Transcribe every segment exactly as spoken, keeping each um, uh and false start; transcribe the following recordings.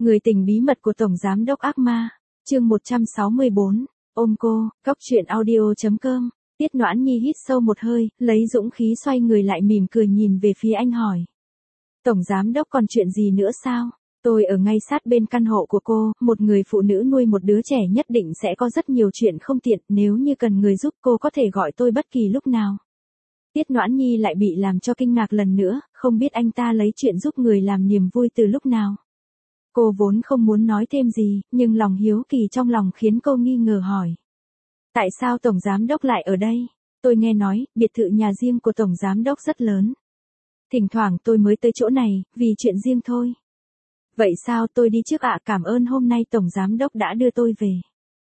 Người tình bí mật của Tổng Giám đốc ác ma, chương một trăm sáu mươi bốn, ôm cô, cóc truyện audio.com, Tiết Noãn Nhi hít sâu một hơi, lấy dũng khí xoay người lại mỉm cười nhìn về phía anh hỏi. Tổng Giám đốc còn chuyện gì nữa sao? Tôi ở ngay sát bên căn hộ của cô, một người phụ nữ nuôi một đứa trẻ nhất định sẽ có rất nhiều chuyện không tiện, nếu như cần người giúp cô có thể gọi tôi bất kỳ lúc nào. Tiết Noãn Nhi lại bị làm cho kinh ngạc lần nữa, không biết anh ta lấy chuyện giúp người làm niềm vui từ lúc nào. Cô vốn không muốn nói thêm gì, nhưng lòng hiếu kỳ trong lòng khiến cô nghi ngờ hỏi. Tại sao Tổng Giám đốc lại ở đây? Tôi nghe nói, biệt thự nhà riêng của Tổng Giám đốc rất lớn. Thỉnh thoảng tôi mới tới chỗ này, vì chuyện riêng thôi. Vậy sao tôi đi trước ạ, cảm ơn hôm nay Tổng Giám đốc đã đưa tôi về.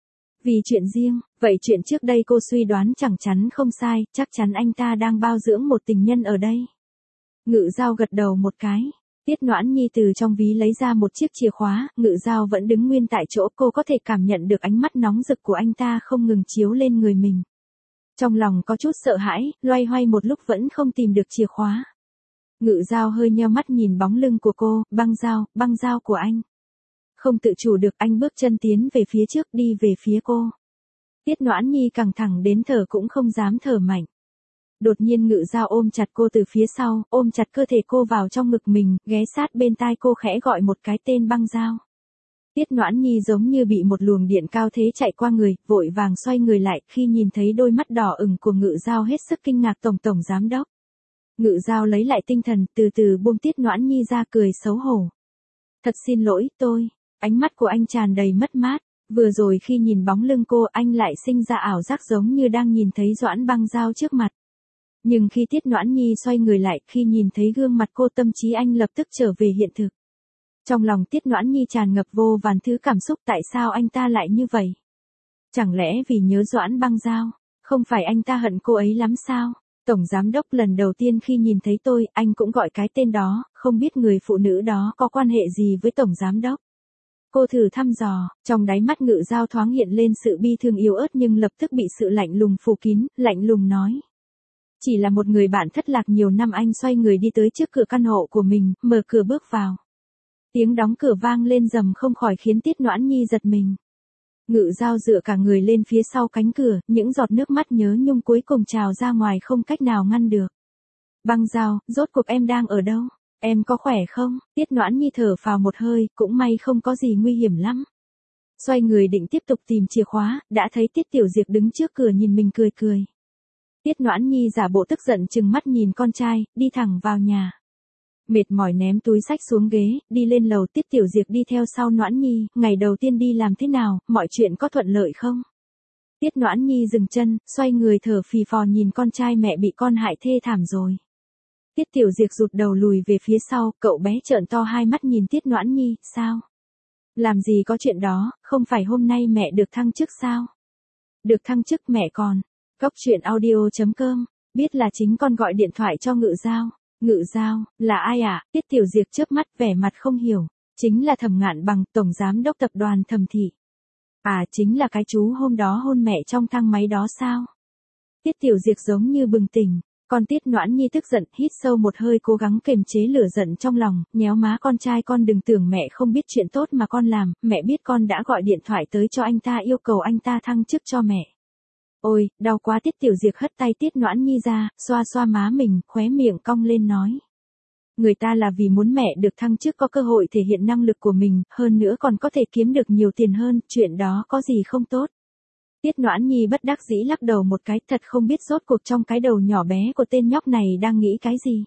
Vì chuyện riêng, vậy chuyện trước đây cô suy đoán chẳng chắn không sai, chắc chắn anh ta đang bao dưỡng một tình nhân ở đây. Ngự Giao gật đầu một cái. Tiết Noãn Nhi từ trong ví lấy ra một chiếc chìa khóa, Ngự Giao vẫn đứng nguyên tại chỗ, cô có thể cảm nhận được ánh mắt nóng rực của anh ta không ngừng chiếu lên người mình. Trong lòng có chút sợ hãi, loay hoay một lúc vẫn không tìm được chìa khóa. Ngự Giao hơi nheo mắt nhìn bóng lưng của cô, băng dao, băng dao của anh. Không tự chủ được anh bước chân tiến về phía trước đi về phía cô. Tiết Noãn Nhi căng thẳng đến thở cũng không dám thở mạnh. Đột nhiên Ngự Giao ôm chặt cô từ phía sau, ôm chặt cơ thể cô vào trong ngực mình, ghé sát bên tai cô khẽ gọi một cái tên băng dao. Tiết Noãn Nhi giống như bị một luồng điện cao thế chạy qua người, vội vàng xoay người lại khi nhìn thấy đôi mắt đỏ ửng của Ngự Giao hết sức kinh ngạc. Tổng Tổng Giám đốc. Ngự Giao lấy lại tinh thần, từ từ buông Tiết Noãn Nhi ra cười xấu hổ. Thật xin lỗi, tôi. Ánh mắt của anh tràn đầy mất mát. Vừa rồi khi nhìn bóng lưng cô anh lại sinh ra ảo giác giống như đang nhìn thấy Doãn Băng Giao trước mặt. Nhưng khi Tiết Noãn Nhi xoay người lại, khi nhìn thấy gương mặt cô tâm trí anh lập tức trở về hiện thực. Trong lòng Tiết Noãn Nhi tràn ngập vô vàn thứ cảm xúc, tại sao anh ta lại như vậy? Chẳng lẽ vì nhớ Doãn Băng Giao? Không phải anh ta hận cô ấy lắm sao? Tổng Giám đốc lần đầu tiên khi nhìn thấy tôi, anh cũng gọi cái tên đó, không biết người phụ nữ đó có quan hệ gì với Tổng Giám đốc. Cô thử thăm dò, trong đáy mắt Ngự Giao thoáng hiện lên sự bi thương yếu ớt nhưng lập tức bị sự lạnh lùng phủ kín, lạnh lùng nói. Chỉ là một người bạn thất lạc nhiều năm. Anh xoay người đi tới trước cửa căn hộ của mình, mở cửa bước vào. Tiếng đóng cửa vang lên rầm không khỏi khiến Tiết Noãn Nhi giật mình. Ngự Giao dựa cả người lên phía sau cánh cửa, những giọt nước mắt nhớ nhung cuối cùng trào ra ngoài không cách nào ngăn được. Băng Giao, rốt cuộc em đang ở đâu? Em có khỏe không? Tiết Noãn Nhi thở phào một hơi, cũng may không có gì nguy hiểm lắm. Xoay người định tiếp tục tìm chìa khóa, đã thấy Tiết Tiểu Diệp đứng trước cửa nhìn mình cười cười. Tiết Noãn Nhi giả bộ tức giận trừng mắt nhìn con trai, đi thẳng vào nhà. Mệt mỏi ném túi xách xuống ghế, đi lên lầu. Tiết Tiểu Diệp đi theo sau Noãn Nhi, ngày đầu tiên đi làm thế nào, mọi chuyện có thuận lợi không? Tiết Noãn Nhi dừng chân, xoay người thở phì phò nhìn con trai, mẹ bị con hại thê thảm rồi. Tiết Tiểu Diệp rụt đầu lùi về phía sau, cậu bé trợn to hai mắt nhìn Tiết Noãn Nhi, sao? Làm gì có chuyện đó, không phải hôm nay mẹ được thăng chức sao? Được thăng chức mẹ còn. Cóc truyện audio.com, biết là chính con gọi điện thoại cho Ngự Giao. Ngự Giao, là ai ạ? À? Tiết Tiểu Diệp chớp mắt vẻ mặt không hiểu. Chính là Thẩm Ngạn Bằng, Tổng Giám đốc tập đoàn Thẩm Thị. À, chính là cái chú hôm đó hôn mẹ trong thang máy đó sao? Tiết Tiểu Diệp giống như bừng tỉnh. Con Tiết Noãn Nhi tức giận, hít sâu một hơi cố gắng kiềm chế lửa giận trong lòng, nhéo má con trai, con đừng tưởng mẹ không biết chuyện tốt mà con làm, mẹ biết con đã gọi điện thoại tới cho anh ta yêu cầu anh ta thăng chức cho mẹ. Ôi, đau quá. Tiết Tiểu Diệp hất tay Tiết Noãn Nhi ra, xoa xoa má mình, khóe miệng cong lên nói. Người ta là vì muốn mẹ được thăng chức, có cơ hội thể hiện năng lực của mình, hơn nữa còn có thể kiếm được nhiều tiền hơn, chuyện đó có gì không tốt. Tiết Noãn Nhi bất đắc dĩ lắc đầu một cái, thật không biết rốt cuộc trong cái đầu nhỏ bé của tên nhóc này đang nghĩ cái gì.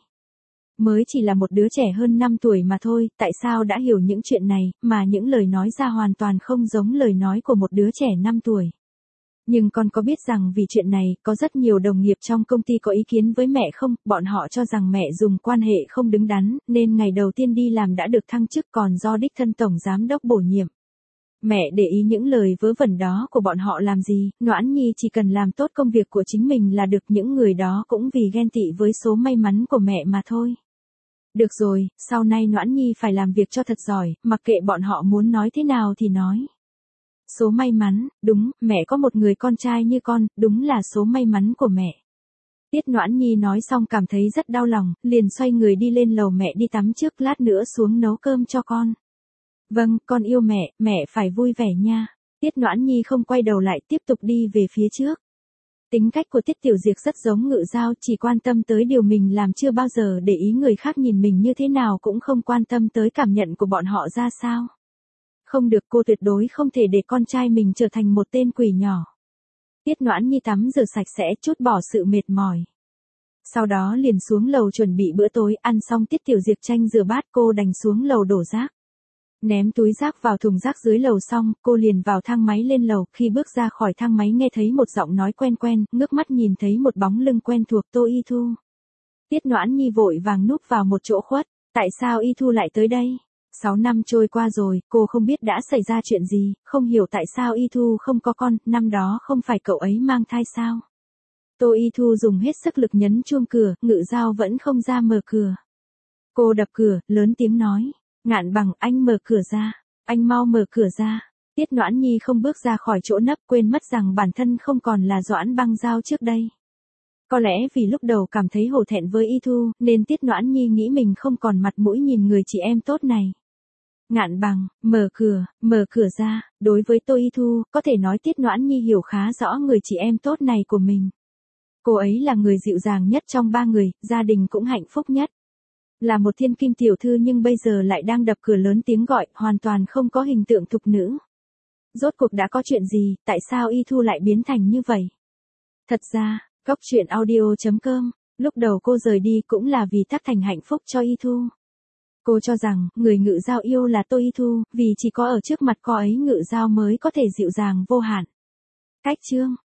Mới chỉ là một đứa trẻ hơn năm tuổi mà thôi, tại sao đã hiểu những chuyện này, mà những lời nói ra hoàn toàn không giống lời nói của một đứa trẻ năm tuổi. Nhưng con có biết rằng vì chuyện này, có rất nhiều đồng nghiệp trong công ty có ý kiến với mẹ không? Bọn họ cho rằng mẹ dùng quan hệ không đứng đắn, nên ngày đầu tiên đi làm đã được thăng chức, còn do đích thân Tổng Giám đốc bổ nhiệm. Mẹ để ý những lời vớ vẩn đó của bọn họ làm gì? Noãn Nhi chỉ cần làm tốt công việc của chính mình là được, những người đó cũng vì ghen tị với số may mắn của mẹ mà thôi. Được rồi, sau này Noãn Nhi phải làm việc cho thật giỏi, mặc kệ bọn họ muốn nói thế nào thì nói. Số may mắn, đúng, mẹ có một người con trai như con, đúng là số may mắn của mẹ. Tiết Noãn Nhi nói xong cảm thấy rất đau lòng, liền xoay người đi lên lầu. Mẹ đi tắm trước, lát nữa xuống nấu cơm cho con. Vâng, con yêu mẹ, mẹ phải vui vẻ nha. Tiết Noãn Nhi không quay đầu lại, tiếp tục đi về phía trước. Tính cách của Tiết Tiểu Diệp rất giống Ngự Giao, chỉ quan tâm tới điều mình làm, chưa bao giờ để ý người khác nhìn mình như thế nào, cũng không quan tâm tới cảm nhận của bọn họ ra sao. Không được, cô tuyệt đối không thể để con trai mình trở thành một tên quỷ nhỏ. Tiết Noãn Nhi tắm rửa sạch sẽ, trút bỏ sự mệt mỏi. Sau đó liền xuống lầu chuẩn bị bữa tối, ăn xong Tiết Tiểu Diệp tranh rửa bát, cô đành xuống lầu đổ rác. Ném túi rác vào thùng rác dưới lầu xong, cô liền vào thang máy lên lầu, khi bước ra khỏi thang máy nghe thấy một giọng nói quen quen, ngước mắt nhìn thấy một bóng lưng quen thuộc, Tô Y Thu. Tiết Noãn Nhi vội vàng núp vào một chỗ khuất, tại sao Y Thu lại tới đây? Sáu năm trôi qua rồi, cô không biết đã xảy ra chuyện gì, không hiểu tại sao Y Thu không có con, năm đó không phải cậu ấy mang thai sao? Tô Y Thu dùng hết sức lực nhấn chuông cửa, Ngự Giao vẫn không ra mở cửa. Cô đập cửa, lớn tiếng nói. Ngạn Bằng, anh mở cửa ra, anh mau mở cửa ra. Tiết Noãn Nhi không bước ra khỏi chỗ nấp, quên mất rằng bản thân không còn là Doãn Băng Giao trước đây. Có lẽ vì lúc đầu cảm thấy hổ thẹn với Y Thu, nên Tiết Noãn Nhi nghĩ mình không còn mặt mũi nhìn người chị em tốt này. Ngạn Bằng, mở cửa, mở cửa ra. Đối với Tô Y Thu, có thể nói Tiết Noãn Nhi hiểu khá rõ người chị em tốt này của mình. Cô ấy là người dịu dàng nhất trong ba người, gia đình cũng hạnh phúc nhất. Là một thiên kim tiểu thư nhưng bây giờ lại đang đập cửa lớn tiếng gọi, hoàn toàn không có hình tượng thục nữ. Rốt cuộc đã có chuyện gì, tại sao Y Thu lại biến thành như vậy? Thật ra, Cốc truyện audio chấm com, lúc đầu cô rời đi cũng là vì tác thành hạnh phúc cho Y Thu. Cô cho rằng, người Ngự Giao yêu là Tô Y Thu, vì chỉ có ở trước mặt cô ấy Ngự Giao mới có thể dịu dàng vô hạn. Cách chương